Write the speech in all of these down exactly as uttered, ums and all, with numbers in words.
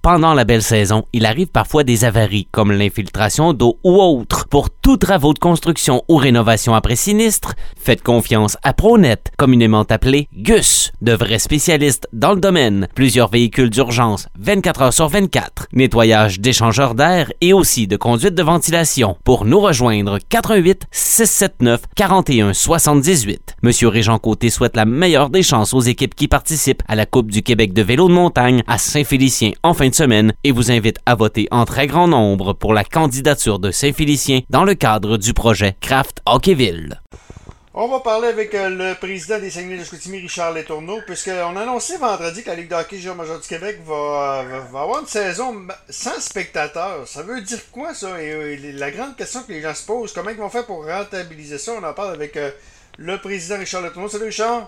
pendant la belle saison, il arrive parfois des avaries, comme l'infiltration d'eau ou autre. Pour tous travaux de construction ou rénovation après sinistre, faites confiance à Pronet, communément appelé G U S, de vrais spécialistes dans le domaine. Plusieurs véhicules d'urgence, vingt-quatre heures sur vingt-quatre, nettoyage d'échangeurs d'air et aussi de conduite de ventilation. Pour nous rejoindre, quatre un huit, six sept neuf, quatre un sept huit. Monsieur Régent Côté souhaite la meilleure des chances aux équipes qui participent à la Coupe du Québec de vélo de montagne à Saint-Félicien en fin de semaine et vous invite à voter en très grand nombre pour la candidature de Saint-Félicien dans le cadre du projet Craft Hockeyville. On va parler avec euh, le président des Saguenay-de-Chicoutimi, Richard Letourneau, puisqu'on a annoncé vendredi que la Ligue de hockey junior majeure du Québec va, va, va avoir une saison sans spectateurs. Ça veut dire quoi, ça? Et, et la grande question que les gens se posent, comment ils vont faire pour rentabiliser ça? On en parle avec euh, le président Richard Letourneau. Salut, Richard!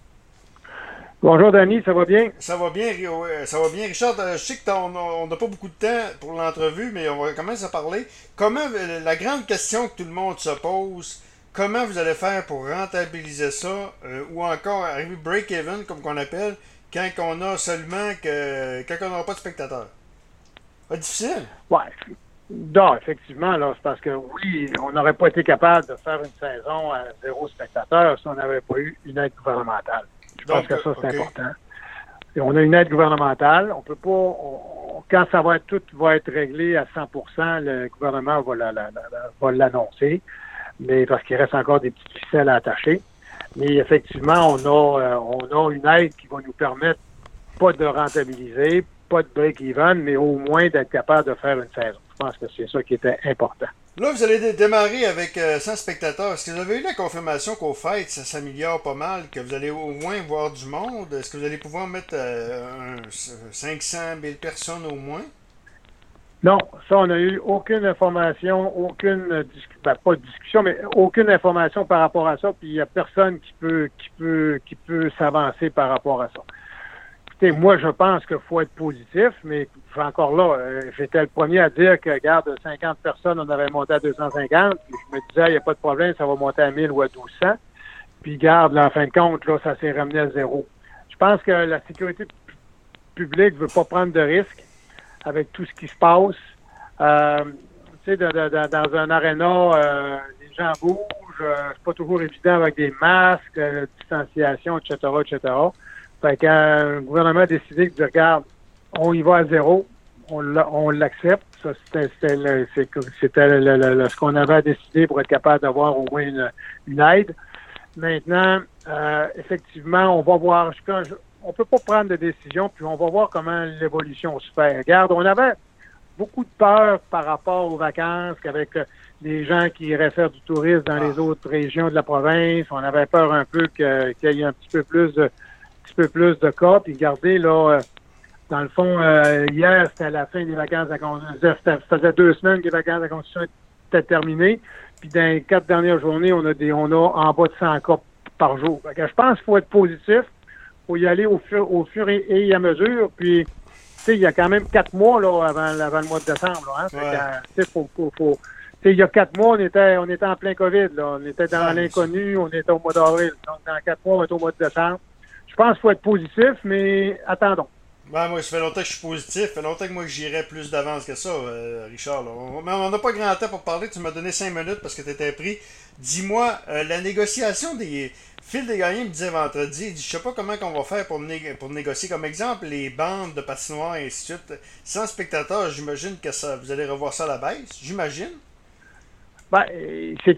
Bonjour, Danny, ça va bien? Ça va bien, ça va bien. Richard, je sais qu'on n'a pas beaucoup de temps pour l'entrevue, mais on va commencer à parler. Comment, la grande question que tout le monde se pose, comment vous allez faire pour rentabiliser ça, euh, ou encore arriver break-even, comme qu'on appelle, quand on a seulement que quand on n'aura pas de spectateurs? Pas difficile? Ouais. Non, effectivement, là, c'est parce que oui, on n'aurait pas été capable de faire une saison à zéro spectateur si on n'avait pas eu une aide gouvernementale. Je pense que ça, c'est okay. Important. Et on a une aide gouvernementale. On peut pas. On, quand ça va être, tout va être réglé à cent pour cent, le gouvernement va, la, la, la, va l'annoncer. Mais parce qu'il reste encore des petites ficelles à attacher. Mais effectivement, on a, euh, on a une aide qui va nous permettre pas de rentabiliser, pas de break-even, mais au moins d'être capable de faire une saison. Je pense que c'est ça qui était important. Là, vous allez dé- démarrer avec euh, cent spectateurs. Est-ce que vous avez eu la confirmation qu'au fait, ça s'améliore pas mal, que vous allez au moins voir du monde? Est-ce que vous allez pouvoir mettre euh, un, cinq cent mille personnes au moins? Non, ça, on n'a eu aucune information, aucune discussion, ben, pas de discussion, mais aucune information par rapport à ça, puis il n'y a personne qui peut, qui peut, qui peut s'avancer par rapport à ça. Écoutez, moi, je pense qu'il faut être positif, mais encore là, euh, j'étais le premier à dire que, regarde, cinquante personnes, on avait monté à deux cent cinquante, puis je me disais, il n'y a pas de problème, ça va monter à mille ou à douze cents, puis garde, là, en fin de compte, là, ça s'est ramené à zéro. Je pense que la sécurité publique ne veut pas prendre de risques avec tout ce qui se passe. Euh, tu sais, de, de, de, dans un aréna, euh, les gens bougent, euh, c'est pas toujours évident avec des masques, euh, distanciation, et cetera, et cetera. Fait que euh, le gouvernement a décidé de dire, regarde, on y va à zéro, on, on l'accepte. Ça, c'était, c'était, le, c'était le, le, le, ce qu'on avait à décider pour être capable d'avoir au moins une, une aide. Maintenant, euh, effectivement, on va voir. Quand je, on peut pas prendre de décision, puis on va voir comment l'évolution se fait. Regarde, on avait beaucoup de peur par rapport aux vacances, qu'avec les gens qui iraient faire du tourisme dans les autres régions de la province, on avait peur un peu que, qu'il y ait un petit peu plus de petit peu plus de cas. Puis regardez, là, euh, dans le fond, euh, hier, c'était à la fin des vacances à Constitution. Ça faisait deux semaines que les vacances à Constitution étaient terminées. Puis dans les quatre dernières journées, on a des on a en bas de cent cas par jour. Fait que je pense qu'il faut être positif. Il faut y aller au fur, au fur et, et à mesure. Puis, tu sais, il y a quand même quatre mois là, avant, avant le mois de décembre. Là, hein? Fait que, tu sais, faut, faut, faut, tu sais, il y a quatre mois, on était, on était en plein COVID. Là. On était dans l'inconnu, on était au mois d'avril. Donc, dans quatre mois, on est au mois de décembre. Je pense qu'il faut être positif, mais attendons. Ben, moi, ça fait longtemps que je suis positif. Ça fait longtemps que moi, j'irais plus d'avance que ça, euh, Richard. Là. On, mais on n'a pas grand temps pour parler. Tu m'as donné cinq minutes parce que tu étais pris. Dis-moi, euh, la négociation des... Phil Desgagnés me disait vendredi, il dit, je sais pas comment on va faire pour, né- pour négocier. Comme exemple, les bandes de patinoires et ainsi de suite. Sans spectateurs, j'imagine que ça, vous allez revoir ça à la baisse. J'imagine. Ben, c'est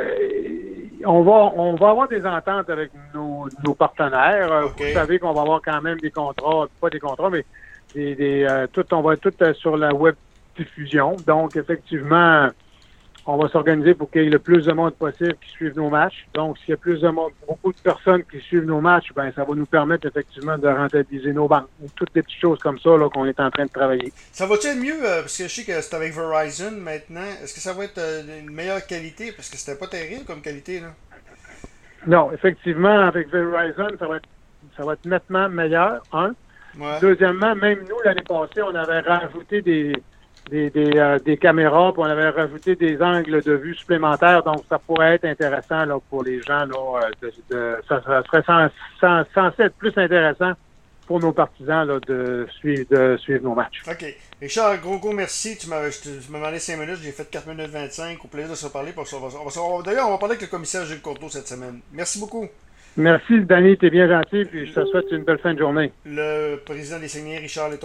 que on va on va avoir des ententes avec nos, nos partenaires. Okay. Vous savez qu'on va avoir quand même des contrats, pas des contrats, mais des, des euh, tout on va être tout sur la web diffusion. Donc effectivement, on va s'organiser pour qu'il y ait le plus de monde possible qui suive nos matchs. Donc s'il y a plus de monde, beaucoup de personnes qui suivent nos matchs, ben ça va nous permettre effectivement de rentabiliser nos banques. Toutes des petites choses comme ça là qu'on est en train de travailler. Ça va-tu être mieux, euh, parce que je sais que c'est avec Verizon maintenant, est-ce que ça va être euh, une meilleure qualité? Parce que c'était pas terrible comme qualité, là. Non, effectivement, avec Verizon, ça va être, ça va être nettement meilleur, un. Ouais. Deuxièmement, même nous, l'année passée, on avait rajouté des, des, des, euh, des caméras, puis on avait rajouté des angles de vue supplémentaires, donc ça pourrait être intéressant là, pour les gens. Là, de, de, ça, ça serait censé, censé être plus intéressant pour nos partisans là, de, suivre, de suivre nos matchs. OK. Richard, gros, gros merci. Tu m'as, je te, tu m'as demandé cinq minutes. J'ai fait quatre minutes vingt-cinq. Au plaisir de se parler. Pour ça, on va, on va, on va, d'ailleurs, on va parler avec le commissaire Gilles Courteau cette semaine. Merci beaucoup. Merci, Danny. T'es bien gentil. Puis je te souhaite une belle fin de journée. Le président des Saguenay, Richard Letton.